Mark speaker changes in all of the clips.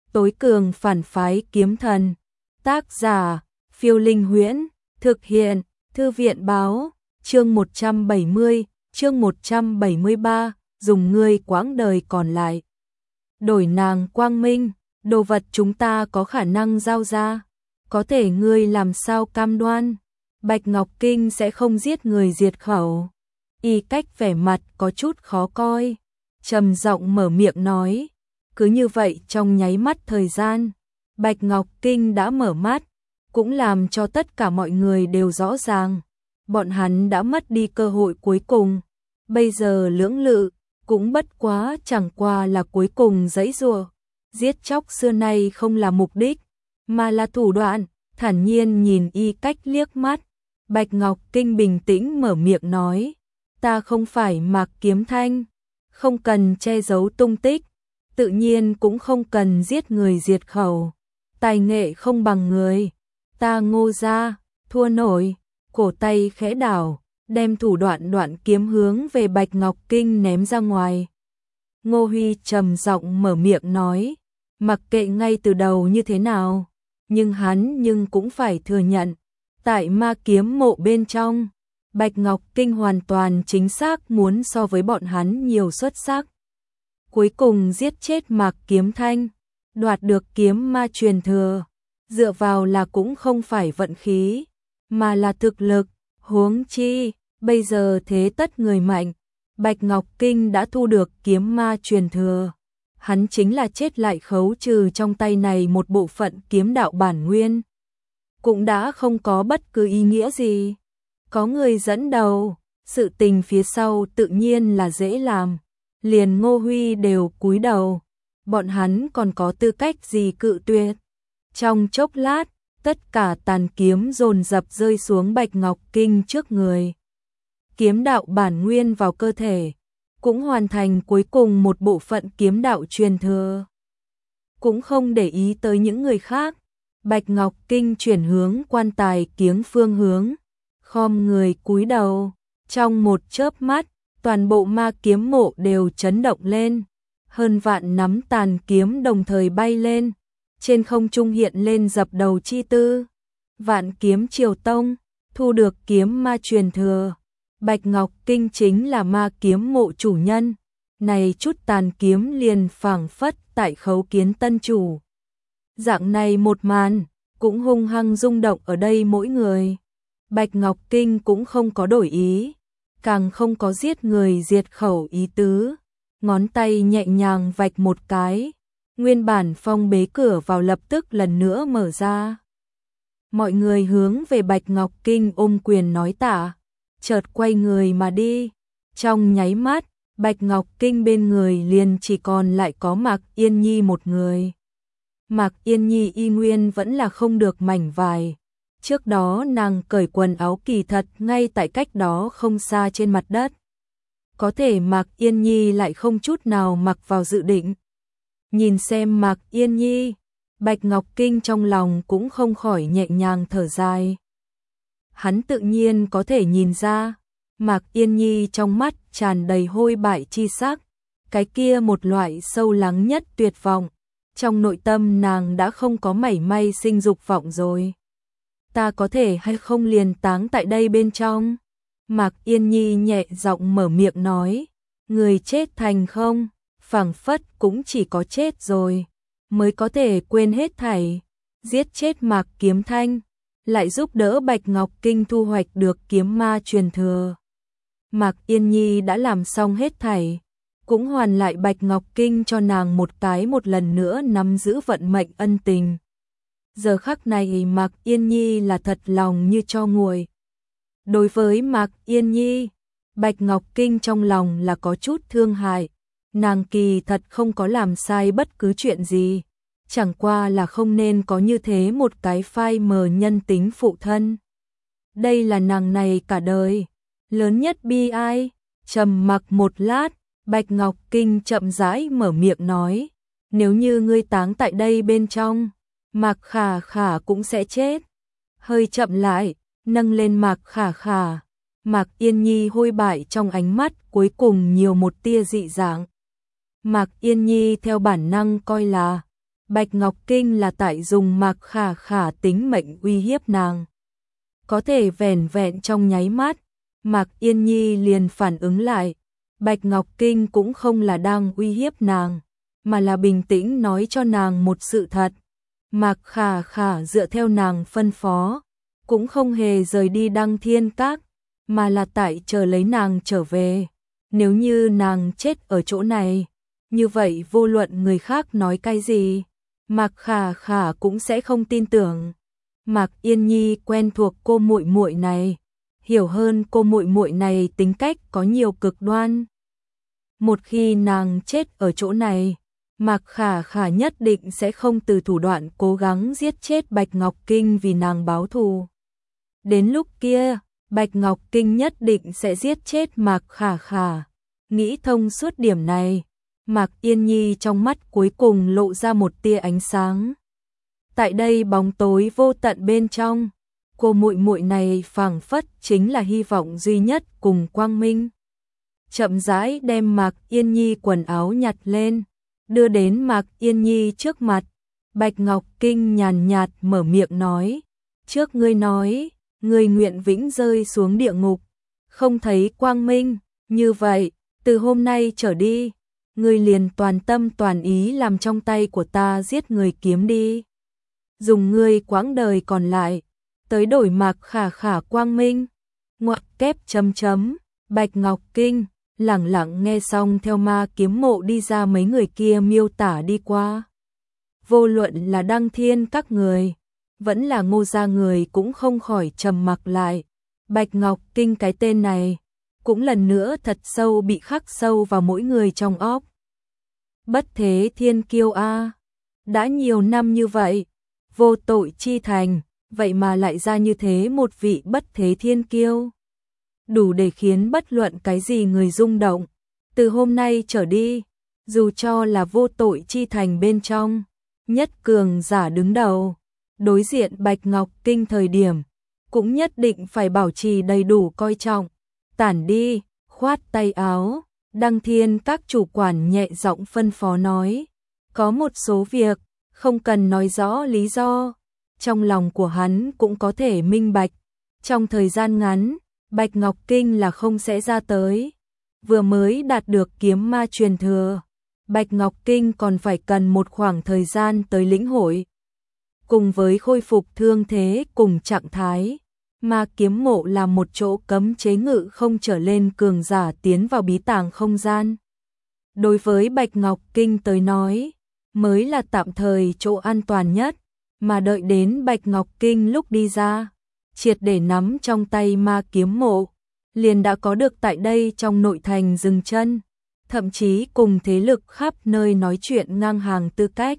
Speaker 1: tối cường phản phái kiếm thần. Tác giả, Phiêu Linh Huyễn, thực hiện, Thư viện báo, chương 170, chương 173, dùng ngươi quãng đời còn lại. Đổi nàng quang minh, đồ vật chúng ta có khả năng giao ra, có thể ngươi làm sao cam đoan, Bạch Ngọc Kinh sẽ không giết người diệt khẩu. Y Cách vẻ mặt có chút khó coi, trầm giọng mở miệng nói, cứ như vậy trong nháy mắt thời gian, Bạch Ngọc Kinh đã mở mắt, cũng làm cho tất cả mọi người đều rõ ràng, bọn hắn đã mất đi cơ hội cuối cùng, bây giờ lưỡng lự, cũng bất quá chẳng qua là cuối cùng giãy giụa. Giết chóc xưa nay không là mục đích, mà là thủ đoạn, thản nhiên nhìn Y Cách liếc mắt, Bạch Ngọc Kinh bình tĩnh mở miệng nói, ta không phải Mạc Kiếm Thanh, không cần che giấu tung tích, tự nhiên cũng không cần giết người diệt khẩu, tài nghệ không bằng người, ta Ngô gia, thua nổi, cổ tay khẽ đảo, đem thủ đoạn kiếm hướng về Bạch Ngọc Kinh ném ra ngoài. Ngô Huy trầm giọng mở miệng nói, mặc kệ ngay từ đầu như thế nào, nhưng hắn cũng phải thừa nhận, tại ma kiếm mộ bên trong, Bạch Ngọc Kinh hoàn toàn chính xác muốn so với bọn hắn nhiều xuất sắc. Cuối cùng giết chết Mạc Kiếm Thanh, đoạt được kiếm ma truyền thừa, dựa vào là cũng không phải vận khí, mà là thực lực, huống chi, bây giờ thế tất người mạnh, Bạch Ngọc Kinh đã thu được kiếm ma truyền thừa, hắn chính là chết lại khấu trừ trong tay này một bộ phận kiếm đạo bản nguyên, cũng đã không có bất cứ ý nghĩa gì. Có người dẫn đầu, sự tình phía sau tự nhiên là dễ làm, liền Ngô Huy đều cúi đầu, bọn hắn còn có tư cách gì cự tuyệt. Trong chốc lát, tất cả tàn kiếm dồn dập rơi xuống Bạch Ngọc Kinh trước người. Kiếm đạo bản nguyên vào cơ thể, cũng hoàn thành cuối cùng một bộ phận kiếm đạo truyền thừa. Cũng không để ý tới những người khác, Bạch Ngọc Kinh chuyển hướng quan tài kiếng phương hướng, khom người cúi đầu, trong một chớp mắt, toàn bộ ma kiếm mộ đều chấn động lên, hơn vạn nắm tàn kiếm đồng thời bay lên, trên không trung hiện lên dập đầu chi tư. Vạn Kiếm Triều Tông, thu được kiếm ma truyền thừa, Bạch Ngọc Kinh chính là ma kiếm mộ chủ nhân, này chút tàn kiếm liền phảng phất tại khấu kiến tân chủ. Dạng này một màn, cũng hung hăng rung động ở đây mỗi người. Bạch Ngọc Kinh cũng không có đổi ý, càng không có giết người diệt khẩu ý tứ, ngón tay nhẹ nhàng vạch một cái, nguyên bản phong bế cửa vào lập tức lần nữa mở ra. Mọi người hướng về Bạch Ngọc Kinh ôm quyền nói tạ, chợt quay người mà đi. Trong nháy mắt, Bạch Ngọc Kinh bên người liền chỉ còn lại có Mạc Yên Nhi một người. Mạc Yên Nhi y nguyên vẫn là không được mảnh vải. Trước đó nàng cởi quần áo kỳ thật ngay tại cách đó không xa trên mặt đất. Có thể Mạc Yên Nhi lại không chút nào mặc vào dự định. Nhìn xem Mạc Yên Nhi, Bạch Ngọc Kinh trong lòng cũng không khỏi nhẹ nhàng thở dài. Hắn tự nhiên có thể nhìn ra, Mạc Yên Nhi trong mắt tràn đầy hôi bại chi sắc, cái kia một loại sâu lắng nhất tuyệt vọng, trong nội tâm nàng đã không có mảy may sinh dục vọng rồi. Ta có thể hay không liền táng tại đây bên trong? Mạc Yên Nhi nhẹ giọng mở miệng nói, người chết thành không, phảng phất cũng chỉ có chết rồi, mới có thể quên hết thảy, giết chết Mạc Kiếm Thanh, lại giúp đỡ Bạch Ngọc Kinh thu hoạch được kiếm ma truyền thừa. Mạc Yên Nhi đã làm xong hết thảy, cũng hoàn lại Bạch Ngọc Kinh cho nàng một lần nữa nắm giữ vận mệnh ân tình. Giờ khắc này Mạc Yên Nhi là thật lòng như cho nguội. Đối với Mạc Yên Nhi, Bạch Ngọc Kinh trong lòng là có chút thương hại, nàng kỳ thật không có làm sai bất cứ chuyện gì, chẳng qua là không nên có như thế một cái phai mờ nhân tính phụ thân. Đây là nàng này cả đời lớn nhất bi ai. Trầm mặc một lát, Bạch Ngọc Kinh chậm rãi mở miệng nói, nếu như ngươi táng tại đây bên trong, Mạc Khả Khả cũng sẽ chết. Hơi chậm lại, nâng lên Mạc Khả Khả, Mạc Yên Nhi hôi bại trong ánh mắt cuối cùng nhiều một tia dị dạng. Mạc Yên Nhi theo bản năng coi là Bạch Ngọc Kinh là tại dùng Mạc Khả Khả tính mệnh uy hiếp nàng. Có thể vẻn vẹn trong nháy mắt, Mạc Yên Nhi liền phản ứng lại, Bạch Ngọc Kinh cũng không là đang uy hiếp nàng, mà là bình tĩnh nói cho nàng một sự thật. Mạc Khả Khả dựa theo nàng phân phó, cũng không hề rời đi Đăng Thiên Các, mà là tại chờ lấy nàng trở về. Nếu như nàng chết ở chỗ này, như vậy vô luận người khác nói cái gì, Mạc Khả Khả cũng sẽ không tin tưởng. Mạc Yên Nhi quen thuộc cô muội muội này, hiểu hơn cô muội muội này tính cách có nhiều cực đoan. Một khi nàng chết ở chỗ này, Mạc Khả Khả nhất định sẽ không từ thủ đoạn cố gắng giết chết Bạch Ngọc Kinh vì nàng báo thù. Đến lúc kia, Bạch Ngọc Kinh nhất định sẽ giết chết Mạc Khả Khả. Nghĩ thông suốt điểm này, Mạc Yên Nhi trong mắt cuối cùng lộ ra một tia ánh sáng. Tại đây bóng tối vô tận bên trong, cô muội muội này phảng phất chính là hy vọng duy nhất cùng quang minh. Chậm rãi đem Mạc Yên Nhi quần áo nhặt lên, đưa đến Mạc Yên Nhi trước mặt. Bạch Ngọc Kinh nhàn nhạt mở miệng nói, trước ngươi nói, ngươi nguyện vĩnh rơi xuống địa ngục, không thấy quang minh, như vậy, từ hôm nay trở đi, ngươi liền toàn tâm toàn ý làm trong tay của ta giết người kiếm đi. Dùng ngươi quãng đời còn lại, tới đổi Mạc Khả Khả quang minh. Ngoặc kép chấm chấm, Bạch Ngọc Kinh lẳng lặng nghe xong theo ma kiếm mộ đi ra mấy người kia miêu tả đi qua. Vô luận là Đăng Thiên các người, vẫn là Ngô gia người cũng không khỏi trầm mặc lại. Bạch Ngọc Kinh cái tên này, cũng lần nữa thật sâu bị khắc sâu vào mỗi người trong óc. Bất thế thiên kiêu a, đã nhiều năm như vậy, vô tội chi thành, vậy mà lại ra như thế một vị bất thế thiên kiêu. Đủ để khiến bất luận cái gì người rung động. Từ hôm nay trở đi, dù cho là vô tội chi thành bên trong, nhất cường giả đứng đầu, đối diện Bạch Ngọc Kinh thời điểm, cũng nhất định phải bảo trì đầy đủ coi trọng. Tản đi, khoát tay áo, Đăng Thiên các chủ quản nhẹ giọng phân phó nói, có một số việc, không cần nói rõ lý do, trong lòng của hắn cũng có thể minh bạch. Trong thời gian ngắn, Bạch Ngọc Kinh là không sẽ ra tới. Vừa mới đạt được kiếm ma truyền thừa, Bạch Ngọc Kinh còn phải cần một khoảng thời gian tới lĩnh hội. Cùng với khôi phục thương thế cùng trạng thái, ma kiếm mộ là một chỗ cấm chế ngự không trở lên cường giả tiến vào bí tàng không gian. Đối với Bạch Ngọc Kinh tới nói, mới là tạm thời chỗ an toàn nhất, mà đợi đến Bạch Ngọc Kinh lúc đi ra, triệt để nắm trong tay ma kiếm mộ, liền đã có được tại đây trong nội thành dừng chân, thậm chí cùng thế lực khắp nơi nói chuyện ngang hàng tư cách.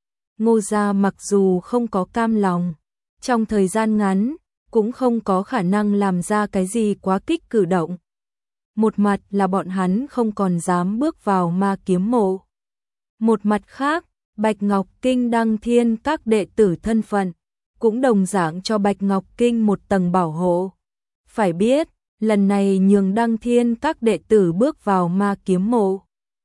Speaker 1: Ngô gia mặc dù không có cam lòng, trong thời gian ngắn, cũng không có khả năng làm ra cái gì quá kích cử động. Một mặt là bọn hắn không còn dám bước vào ma kiếm mộ. Một mặt khác, Bạch Ngọc Kinh Đăng Thiên các đệ tử thân phận, cũng đồng dạng cho Bạch Ngọc Kinh một tầng bảo hộ. Phải biết, lần này nhường Đăng Thiên các đệ tử bước vào ma kiếm mộ,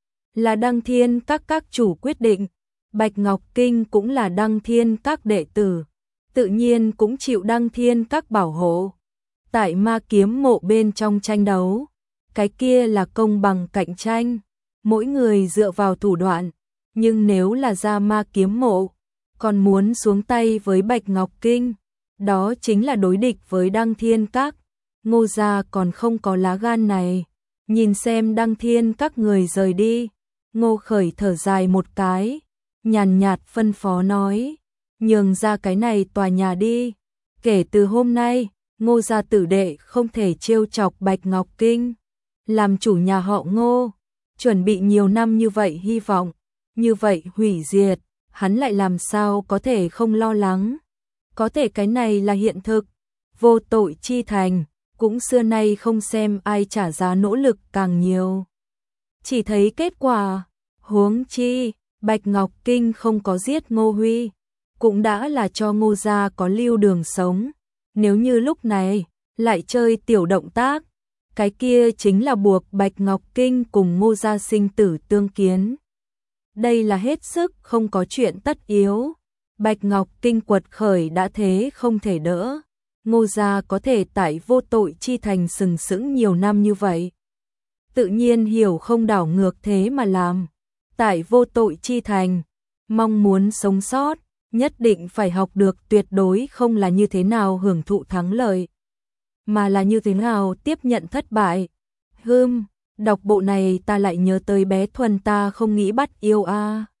Speaker 1: là Đăng Thiên các chủ quyết định. Bạch Ngọc Kinh cũng là Đăng Thiên các đệ tử, tự nhiên cũng chịu Đăng Thiên các bảo hộ. Tại ma kiếm mộ bên trong tranh đấu, cái kia là công bằng cạnh tranh, mỗi người dựa vào thủ đoạn, nhưng nếu là ra ma kiếm mộ, còn muốn xuống tay với Bạch Ngọc Kinh, đó chính là đối địch với Đăng Thiên các. Ngô gia còn không có lá gan này. Nhìn xem Đăng Thiên các người rời đi, Ngô Khởi thở dài một cái, nhàn nhạt phân phó nói, nhường ra cái này tòa nhà đi. Kể từ hôm nay, Ngô gia tử đệ không thể trêu chọc Bạch Ngọc Kinh. Làm chủ nhà họ Ngô, chuẩn bị nhiều năm như vậy hy vọng, như vậy hủy diệt, hắn lại làm sao có thể không lo lắng. Có thể cái này là hiện thực, vô tội chi thành, cũng xưa nay không xem ai trả giá nỗ lực càng nhiều. Chỉ thấy kết quả, huống chi, Bạch Ngọc Kinh không có giết Ngô Huy, cũng đã là cho Ngô gia có lưu đường sống. Nếu như lúc này, lại chơi tiểu động tác, cái kia chính là buộc Bạch Ngọc Kinh cùng Ngô gia sinh tử tương kiến. Đây là hết sức không có chuyện tất yếu. Bạch Ngọc Kinh quật khởi đã thế không thể đỡ. Ngô gia có thể tại Vô Tội Chi Thành sừng sững nhiều năm như vậy. Tự nhiên hiểu không đảo ngược thế mà làm. Tại Vô Tội Chi Thành, mong muốn sống sót, nhất định phải học được tuyệt đối không là như thế nào hưởng thụ thắng lợi, mà là như thế nào tiếp nhận thất bại. Đọc bộ này ta lại nhớ tới bé Thuần ta không nghĩ bắt yêu a.